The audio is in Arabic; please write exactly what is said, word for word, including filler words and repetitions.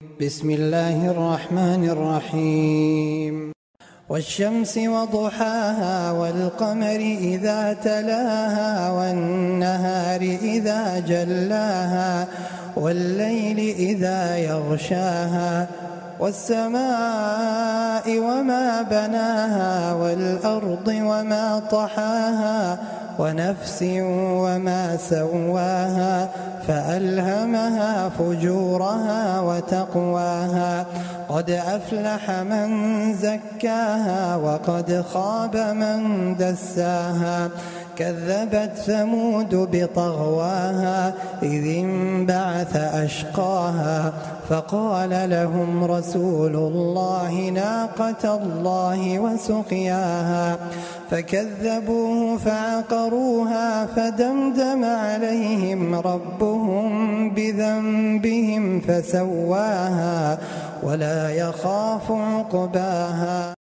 بسم الله الرحمن الرحيم والشمس وضحاها والقمر إذا تلاها والنهار إذا جلاها والليل إذا يغشاها والسماء وما بناها والأرض وما طحاها ونفس وما سواها فألهمها فجورها وتقواها قد أفلح من زكاها وقد خاب من دساها كذبت ثمود بطغواها إذ انبعث أشقاها فقال لهم رسول الله ناقة الله وسقياها فكذبوه فعقروها فدمدم عليهم ربهم بذنبهم فسواها ولا يخاف عقباها.